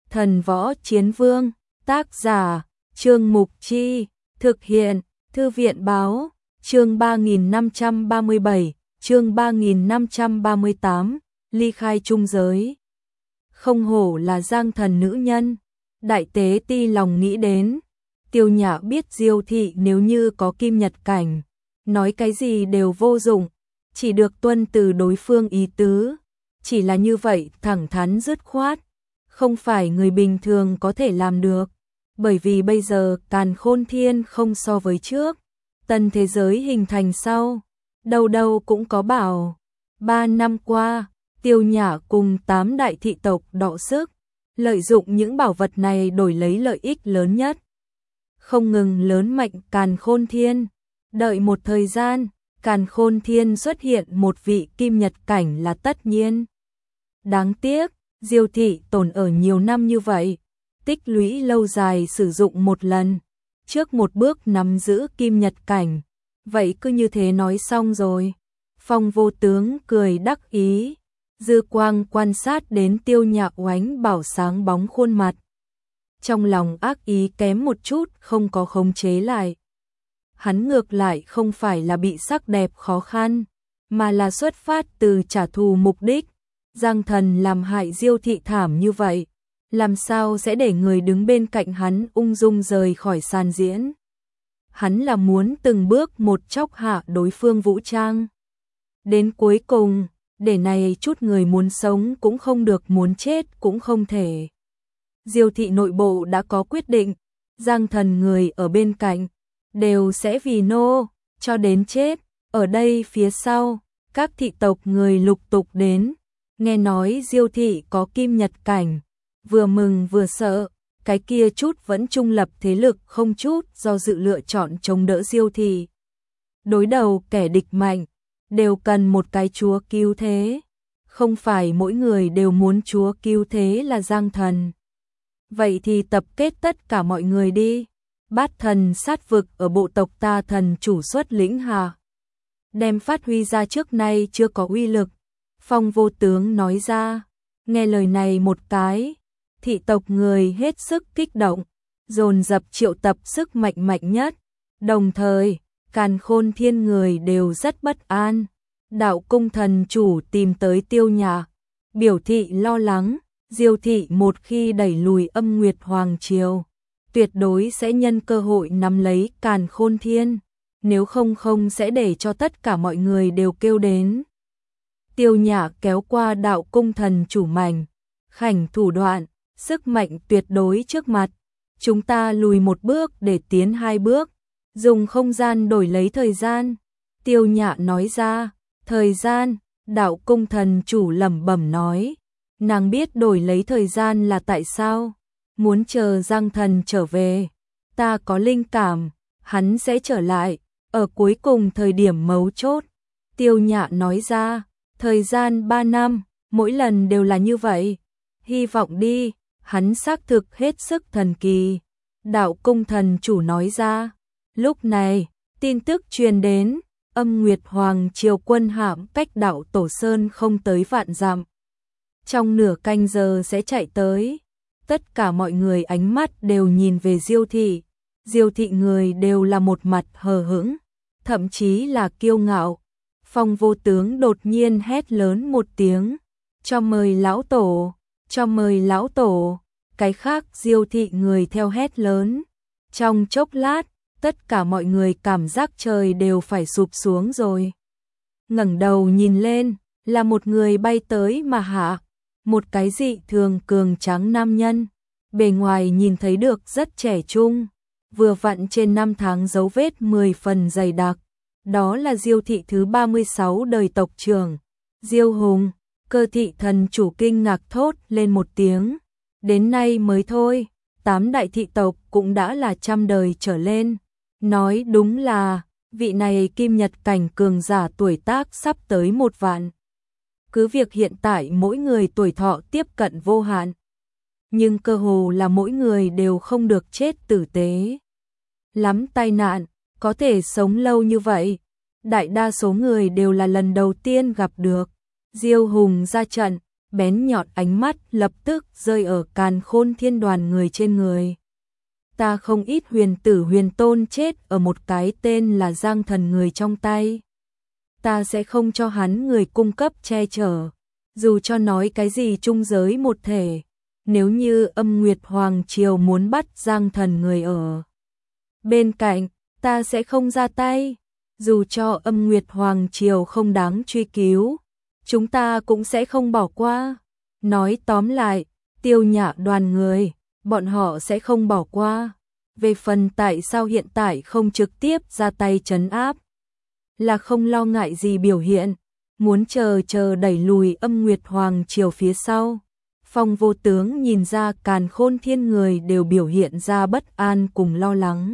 Thần Võ Chiến Vương, tác giả, Trương Mục Chi, thực hiện, Thư viện Báo, chương 3537, chương 3538, ly khai trung giới. Không hổ là Giang Thần nữ nhân, đại tế ti lòng nghĩ đến, Tiêu Nhã biết Diêu thị nếu như có kim nhật cảnh, nói cái gì đều vô dụng, chỉ được tuân từ đối phương ý tứ, chỉ là như vậy thẳng thắn dứt khoát, không phải người bình thường có thể làm được, bởi vì bây giờ Càn Khôn Thiên không so với trước, tân thế giới hình thành sau, đâu đâu cũng có bảo. 3 năm qua, Tiêu Nhã cùng 8 đại thị tộc đọ sức, lợi dụng những bảo vật này đổi lấy lợi ích lớn nhất. Không ngừng lớn mạnh Càn Khôn Thiên, đợi một thời gian, Càn Khôn Thiên xuất hiện một vị kim nhật cảnh là tất nhiên. Đáng tiếc, Diêu thị tồn ở nhiều năm như vậy, tích lũy lâu dài sử dụng một lần, trước một bước nắm giữ kim nhật cảnh, vậy cứ như thế nói xong rồi. Phong Vô Tướng cười đắc ý, dư quang quan sát đến Tiêu Nhã oánh bảo sáng bóng khuôn mặt. Trong lòng ác ý kém một chút không có khống chế lại. Hắn ngược lại không phải là bị sắc đẹp khó khăn, mà là xuất phát từ trả thù mục đích. Giang Thần làm hại Diêu thị thảm như vậy, làm sao sẽ để người đứng bên cạnh hắn ung dung rời khỏi sàn diễn. Hắn là muốn từng bước một chóc hạ đối phương vũ trang. Đến cuối cùng, để này chút người muốn sống cũng không được, muốn chết cũng không thể. Diêu thị nội bộ đã có quyết định, Giang Thần người ở bên cạnh đều sẽ vì nô cho đến chết. Ở đây phía sau, các thị tộc người lục tục đến, nghe nói Diêu thị có kim nhật cảnh, vừa mừng vừa sợ, cái kia chút vẫn trung lập thế lực không chút do dự lựa chọn chống đỡ Diêu thị. Đối đầu kẻ địch mạnh, đều cần một cái chúa cứu thế, không phải mỗi người đều muốn chúa cứu thế là Giang Thần. Vậy thì tập kết tất cả mọi người đi, Bát Thần sát vực ở bộ tộc ta thần chủ xuất lĩnh hà, đem phát huy ra trước nay chưa có uy lực. Phong Vô Tướng nói ra, nghe lời này một cái, thị tộc người hết sức kích động, dồn dập triệu tập sức mạnh mạnh nhất, đồng thời, Càn Khôn Thiên người đều rất bất an. Đạo cung thần chủ tìm tới Tiêu Nhã, biểu thị lo lắng, Diêu thị một khi đẩy lùi Âm Nguyệt Hoàng Triều, tuyệt đối sẽ nhân cơ hội nắm lấy Càn Khôn Thiên, nếu không sẽ để cho tất cả mọi người đều kêu đến. Tiêu Nhã kéo qua đạo cung thần chủ mảnh, khảnh thủ đoạn, sức mạnh tuyệt đối trước mặt, chúng ta lùi một bước để tiến hai bước, dùng không gian đổi lấy thời gian. Tiêu Nhã nói ra, thời gian, đạo cung thần chủ lẩm bẩm nói, nàng biết đổi lấy thời gian là tại sao, muốn chờ Giang Thần trở về, ta có linh cảm, hắn sẽ trở lại, ở cuối cùng thời điểm mấu chốt. Tiêu Nhã nói ra, thời gian 3 năm, mỗi lần đều là như vậy, hy vọng đi, hắn xác thực hết sức thần kỳ. Đạo cung thần chủ nói ra, lúc này, tin tức truyền đến, Âm Nguyệt Hoàng Triều quân hạm cách đảo Tổ Sơn không tới vạn dặm. Trong nửa canh giờ sẽ chạy tới, tất cả mọi người ánh mắt đều nhìn về Diêu thị. Diêu thị người đều là một mặt hờ hững, thậm chí là kiêu ngạo. Phong Vô Tướng đột nhiên hét lớn một tiếng, cho mời lão tổ, cho mời lão tổ. Cái khác Diêu thị người theo hét lớn. Trong chốc lát, tất cả mọi người cảm giác trời đều phải sụp xuống rồi. Ngẩng đầu nhìn lên, là một người bay tới mà hạ, một cái dị thường cường tráng nam nhân, bề ngoài nhìn thấy được rất trẻ trung, vừa vặn trên 5 tháng dấu vết 10 phần dày đặc. Đó là Diêu thị thứ 36 đời tộc trưởng, Diêu Hùng. Cơ thị thần chủ kinh ngạc thốt lên một tiếng, đến nay mới thôi, 8 đại thị tộc cũng đã là 100 đời trở lên. Nói đúng là, vị này kim nhật cảnh cường giả tuổi tác sắp tới 1 vạn. Cứ việc hiện tại mỗi người tuổi thọ tiếp cận vô hạn, nhưng cơ hồ là mỗi người đều không được chết tử tế. Lắm tai nạn, có thể sống lâu như vậy, đại đa số người đều là lần đầu tiên gặp được. Diêu Hùng ra trận, bén nhọn ánh mắt lập tức rơi ở Càn Khôn Thiên đoàn người trên người. Ta không ít huyền tử huyền tôn chết ở một cái tên là Giang Thần người trong tay. Ta sẽ không cho hắn người cung cấp che chở, dù cho nói cái gì chung giới một thể. Nếu như Âm Nguyệt Hoàng Triều muốn bắt Giang Thần người ở bên cạnh, ta sẽ không ra tay. Dù cho Âm Nguyệt Hoàng Triều không đáng truy cứu, chúng ta cũng sẽ không bỏ qua. Nói tóm lại, Tiêu Nhã đoàn người, bọn họ sẽ không bỏ qua. Về phần tại sao hiện tại không trực tiếp ra tay trấn áp, là không lo ngại gì biểu hiện, muốn chờ đẩy lùi Âm Nguyệt Hoàng Triều phía sau. Phong Vô Tướng nhìn ra Càn Khôn Thiên người đều biểu hiện ra bất an cùng lo lắng.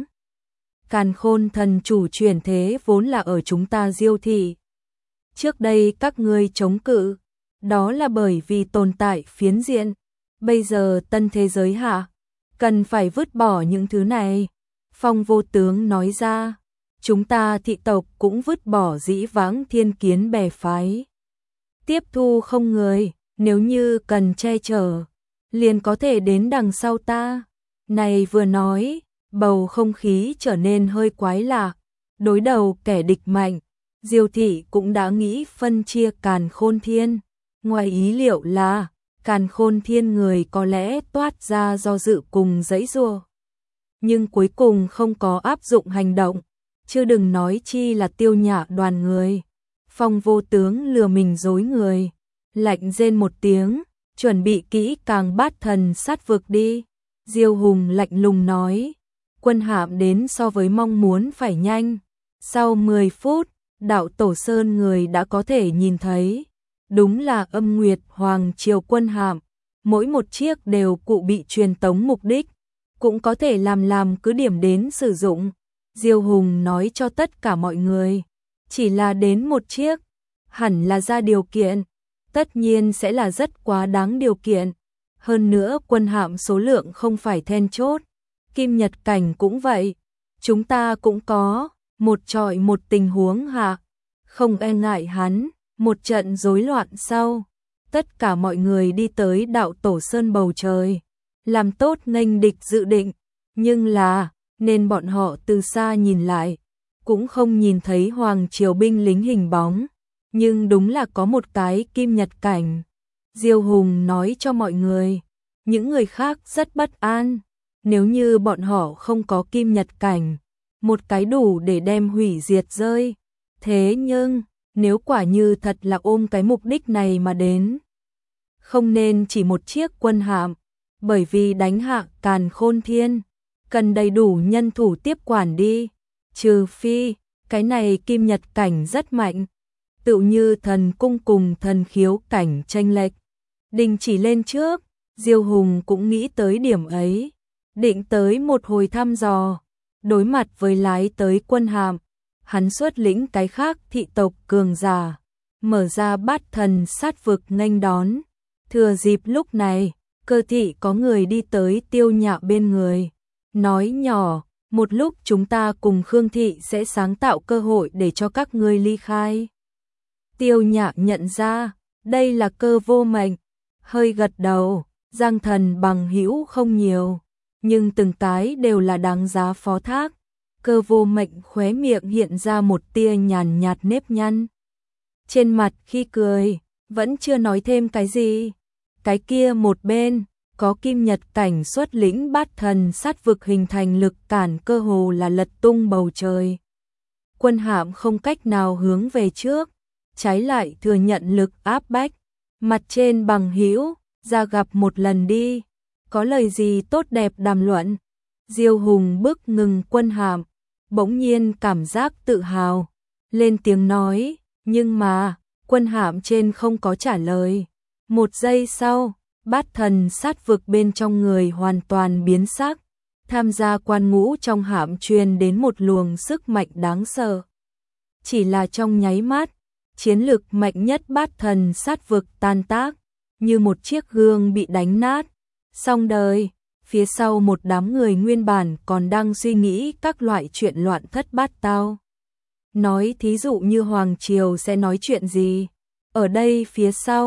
Càn Khôn thần chủ chuyển thế vốn là ở chúng ta Diêu thị. Trước đây các ngươi chống cự, đó là bởi vì tồn tại phiến diện. Bây giờ tân thế giới hạ, cần phải vứt bỏ những thứ này. Phong Vô Tướng nói ra, chúng ta thị tộc cũng vứt bỏ dĩ vãng thiên kiến bè phái. Tiếp thu không người, nếu như cần che chở, liền có thể đến đằng sau ta. Này vừa nói, bầu không khí trở nên hơi quái lạ. Đối đầu kẻ địch mạnh, Diêu thị cũng đã nghĩ phân chia Càn Khôn Thiên. Ngoài ý liệu là, Càn Khôn Thiên người có lẽ toát ra do dự cùng giãy giụa, nhưng cuối cùng không có áp dụng hành động, chứ đừng nói chi là Tiêu Nhã đoàn người. Phong Vô Tướng lừa mình dối người, lạnh rên một tiếng, chuẩn bị kỹ càng Bát Thần sát vực đi. Diêu Hùng lạnh lùng nói, quân hạm đến so với mong muốn phải nhanh. Sau 10 phút, đạo Tổ Sơn người đã có thể nhìn thấy. Đúng là Âm Nguyệt Hoàng Triều quân hạm, mỗi một chiếc đều cụ bị truyền tống mục đích, cũng có thể làm cứ điểm đến sử dụng. Diêu Hùng nói cho tất cả mọi người, chỉ là đến một chiếc, hẳn là ra điều kiện, tất nhiên sẽ là rất quá đáng điều kiện. Hơn nữa quân hạm số lượng không phải then chốt, Kim Nhật Cảnh cũng vậy, chúng ta cũng có, một trọi một tình huống hạ, không e ngại hắn. Một trận rối loạn sau, tất cả mọi người đi tới đạo Tổ Sơn bầu trời, làm tốt nghênh địch dự định, nhưng là, nên bọn họ từ xa nhìn lại, cũng không nhìn thấy Hoàng Triều binh lính hình bóng, nhưng đúng là có một cái Kim Nhật Cảnh. Diêu Hùng nói cho mọi người, những người khác rất bất an, nếu như bọn họ không có Kim Nhật Cảnh, một cái đủ để đem hủy diệt rơi. Thế nhưng, nếu quả như thật là ôm cái mục đích này mà đến, không nên chỉ một chiếc quân hạm, bởi vì đánh hạ Càn Khôn Thiên, cần đầy đủ nhân thủ tiếp quản đi, trừ phi, cái này Kim Nhật Cảnh rất mạnh, tựu như thần cung cùng thần khiếu cảnh chênh lệch, đình chỉ lên trước. Diêu Hùng cũng nghĩ tới điểm ấy, định tới một hồi thăm dò, đối mặt với lái tới quân hạm. Hắn xuất lĩnh cái khác thị tộc cường giả, mở ra Bát Thần sát vực nghênh đón. Thừa dịp lúc này, Cơ thị có người đi tới Tiêu Nhã bên người, nói nhỏ, một lúc chúng ta cùng Khương thị sẽ sáng tạo cơ hội để cho các ngươi ly khai. Tiêu Nhã nhận ra, đây là Cơ Vô Mệnh, hơi gật đầu. Giang Thần bằng hữu không nhiều, nhưng từng cái đều là đáng giá phó thác. Cơ Vô Mệnh khóe miệng hiện ra một tia nhàn nhạt nếp nhăn. Trên mặt khi cười, vẫn chưa nói thêm cái gì. Cái kia một bên, có Kim Nhật Cảnh xuất lĩnh Bát Thần sát vực hình thành lực cản cơ hồ là lật tung bầu trời. Quân hạm không cách nào hướng về trước, trái lại thừa nhận lực áp bách. Mặt trên bằng hữu, ra gặp một lần đi, có lời gì tốt đẹp đàm luận. Diêu Hùng bức ngừng quân hạm, bỗng nhiên cảm giác tự hào, lên tiếng nói, nhưng mà, quân hạm trên không có trả lời. Một giây sau, Bát Thần sát vực bên trong người hoàn toàn biến sắc, tham gia quan ngũ trong hạm truyền đến một luồng sức mạnh đáng sợ. Chỉ là trong nháy mắt, chiến lực mạnh nhất Bát Thần sát vực tan tác, như một chiếc gương bị đánh nát, xong đời. Phía sau một đám người nguyên bản còn đang suy nghĩ các loại chuyện loạn thất bát tao. Nói thí dụ như Hoàng Triều sẽ nói chuyện gì. Ở đây phía sau,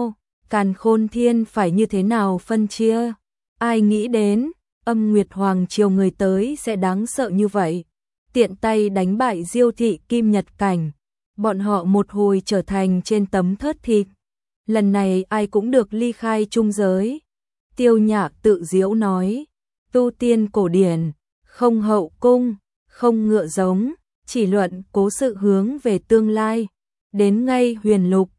Càn Khôn Thiên phải như thế nào phân chia? Ai nghĩ đến, Âm Nguyệt Hoàng triều người tới sẽ đáng sợ như vậy. Tiện tay đánh bại Diêu thị Kim Nhật Cảnh, bọn họ một hồi trở thành trên tấm thớt thịt. Lần này ai cũng được ly khai trung giới. Tiêu Nhạc tự giễu nói, tu tiên cổ điển, không hậu cung, không ngựa giống, chỉ luận cố sự hướng về tương lai. Đến ngay huyền lục,